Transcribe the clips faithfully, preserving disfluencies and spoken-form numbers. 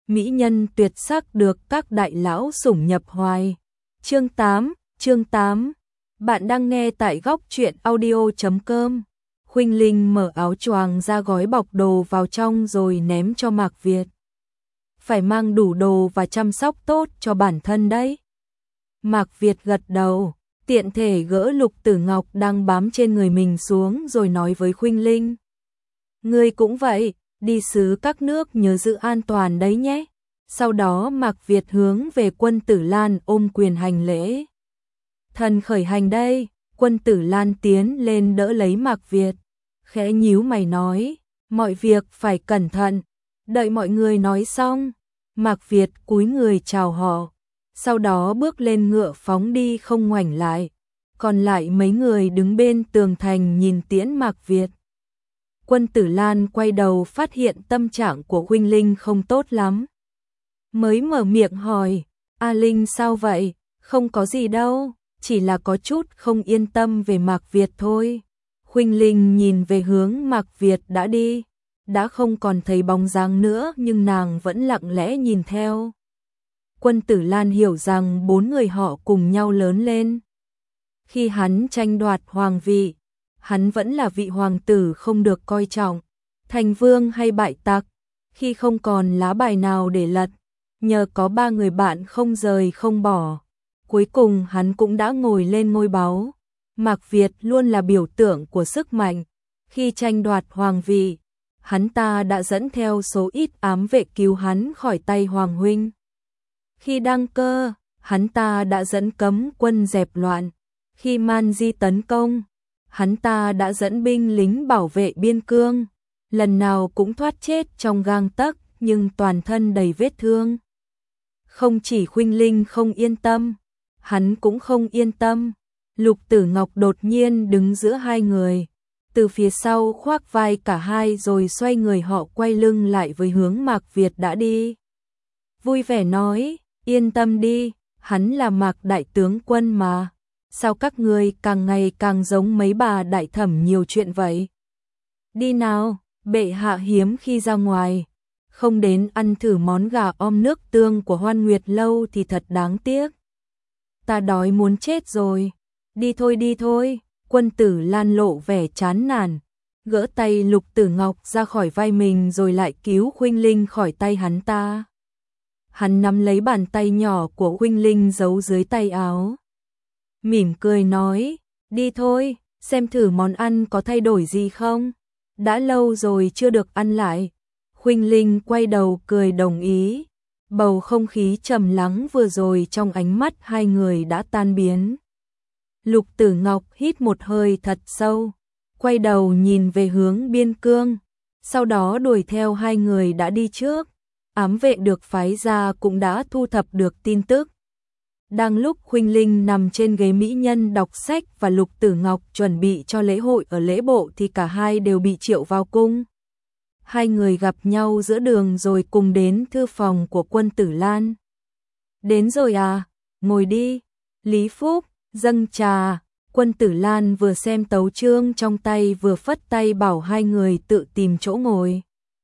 mỹ nhân tuyệt sắc được các đại lão sủng nhập hoài. Chương tám, chương tám. Bạn đang nghe tại góc truyện audio chấm com. Khuynh Linh mở áo choàng ra gói bọc đồ vào trong rồi ném cho Mạc Việt. Phải mang đủ đồ và chăm sóc tốt cho bản thân đấy. Mạc Việt gật đầu, tiện thể gỡ Lục Tử Ngọc đang bám trên người mình xuống rồi nói với Khuynh Linh. Ngươi cũng vậy, đi xứ các nước nhớ giữ an toàn đấy nhé. Sau đó Mạc Việt hướng về Quân Tử Lan ôm quyền hành lễ. Thần khởi hành đây. Quân Tử Lan tiến lên đỡ lấy Mạc Việt, khẽ nhíu mày nói, mọi việc phải cẩn thận. Đợi mọi người nói xong, Mạc Việt cúi người chào họ, sau đó bước lên ngựa phóng đi không ngoảnh lại. Còn lại mấy người đứng bên tường thành nhìn tiễn Mạc Việt. Quân Tử Lan quay đầu phát hiện tâm trạng của Khuynh Linh không tốt lắm. Mới mở miệng hỏi, A Linh sao vậy? Không có gì đâu, chỉ là có chút không yên tâm về Mạc Việt thôi. Khuynh Linh nhìn về hướng Mạc Việt đã đi, đã không còn thấy bóng dáng nữa nhưng nàng vẫn lặng lẽ nhìn theo. Quân Tử Lan hiểu rằng bốn người họ cùng nhau lớn lên. Khi hắn tranh đoạt hoàng vị, hắn vẫn là vị hoàng tử không được coi trọng, thành vương hay bại tặc, khi không còn lá bài nào để lật, nhờ có ba người bạn không rời không bỏ, cuối cùng hắn cũng đã ngồi lên ngôi báu. Mạc Việt luôn là biểu tượng của sức mạnh, khi tranh đoạt hoàng vị, hắn ta đã dẫn theo số ít ám vệ cứu hắn khỏi tay hoàng huynh. Khi đăng cơ, hắn ta đã dẫn cấm quân dẹp loạn, khi Man Di tấn công, hắn ta đã dẫn binh lính bảo vệ biên cương, lần nào cũng thoát chết trong gang tấc nhưng toàn thân đầy vết thương. Không chỉ Khuynh Linh không yên tâm, hắn cũng không yên tâm. Lục Tử Ngọc đột nhiên đứng giữa hai người, từ phía sau khoác vai cả hai rồi xoay người họ quay lưng lại với hướng Mạc Việt đã đi. Vui vẻ nói, yên tâm đi, hắn là Mạc đại tướng quân mà. Sao các người càng ngày càng giống mấy bà đại thẩm nhiều chuyện vậy? Đi nào, bệ hạ hiếm khi ra ngoài, không đến ăn thử món gà om nước tương của Hoan Nguyệt lâu thì thật đáng tiếc. Ta đói muốn chết rồi. Đi thôi đi thôi. Quân Tử Lan lộ vẻ chán nản, gỡ tay Lục Tử Ngọc ra khỏi vai mình rồi lại cứu Khuynh Linh khỏi tay hắn ta. Hắn nắm lấy bàn tay nhỏ của Khuynh Linh giấu dưới tay áo, mỉm cười nói, đi thôi, xem thử món ăn có thay đổi gì không. Đã lâu rồi chưa được ăn lại. Khuynh Linh quay đầu cười đồng ý. Bầu không khí trầm lắng vừa rồi trong ánh mắt hai người đã tan biến. Lục Tử Ngọc hít một hơi thật sâu, quay đầu nhìn về hướng biên cương, sau đó đuổi theo hai người đã đi trước. Ám vệ được phái ra cũng đã thu thập được tin tức. Đang lúc Khuynh Linh nằm trên ghế mỹ nhân đọc sách và Lục Tử Ngọc chuẩn bị cho lễ hội ở lễ bộ thì cả hai đều bị triệu vào cung. Hai người gặp nhau giữa đường rồi cùng đến thư phòng của Quân Tử Lan. Đến rồi à, ngồi đi. Lý Phúc dâng trà. Quân Tử Lan vừa xem tấu chương trong tay vừa phất tay bảo hai người tự tìm chỗ ngồi.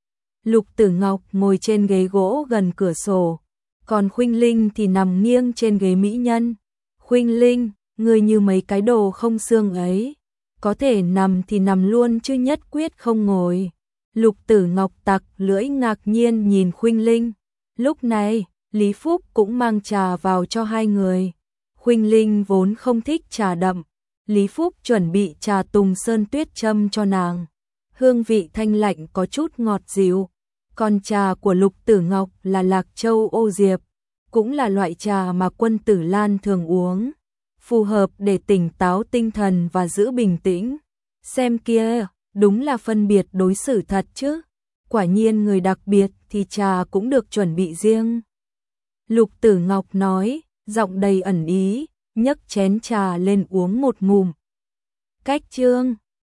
Lục Tử Ngọc ngồi trên ghế gỗ gần cửa sổ, còn Khuynh Linh thì nằm nghiêng trên ghế mỹ nhân. Khuynh Linh, người như mấy cái đồ không xương ấy, có thể nằm thì nằm luôn chứ nhất quyết không ngồi. Lục Tử Ngọc tặc lưỡi ngạc nhiên nhìn Khuynh Linh. Lúc này, Lý Phúc cũng mang trà vào cho hai người. Khuynh Linh vốn không thích trà đậm, Lý Phúc chuẩn bị trà Tùng Sơn Tuyết châm cho nàng. Hương vị thanh lạnh có chút ngọt dịu. Còn trà của Lục Tử Ngọc là Lạc Châu ô diệp, cũng là loại trà mà Quân Tử Lan thường uống, phù hợp để tỉnh táo tinh thần và giữ bình tĩnh. Xem kia, đúng là phân biệt đối xử thật chứ. Quả nhiên người đặc biệt thì trà cũng được chuẩn bị riêng. Lục Tử Ngọc nói, giọng đầy ẩn ý, nhấc chén trà lên uống một ngụm. Cách chương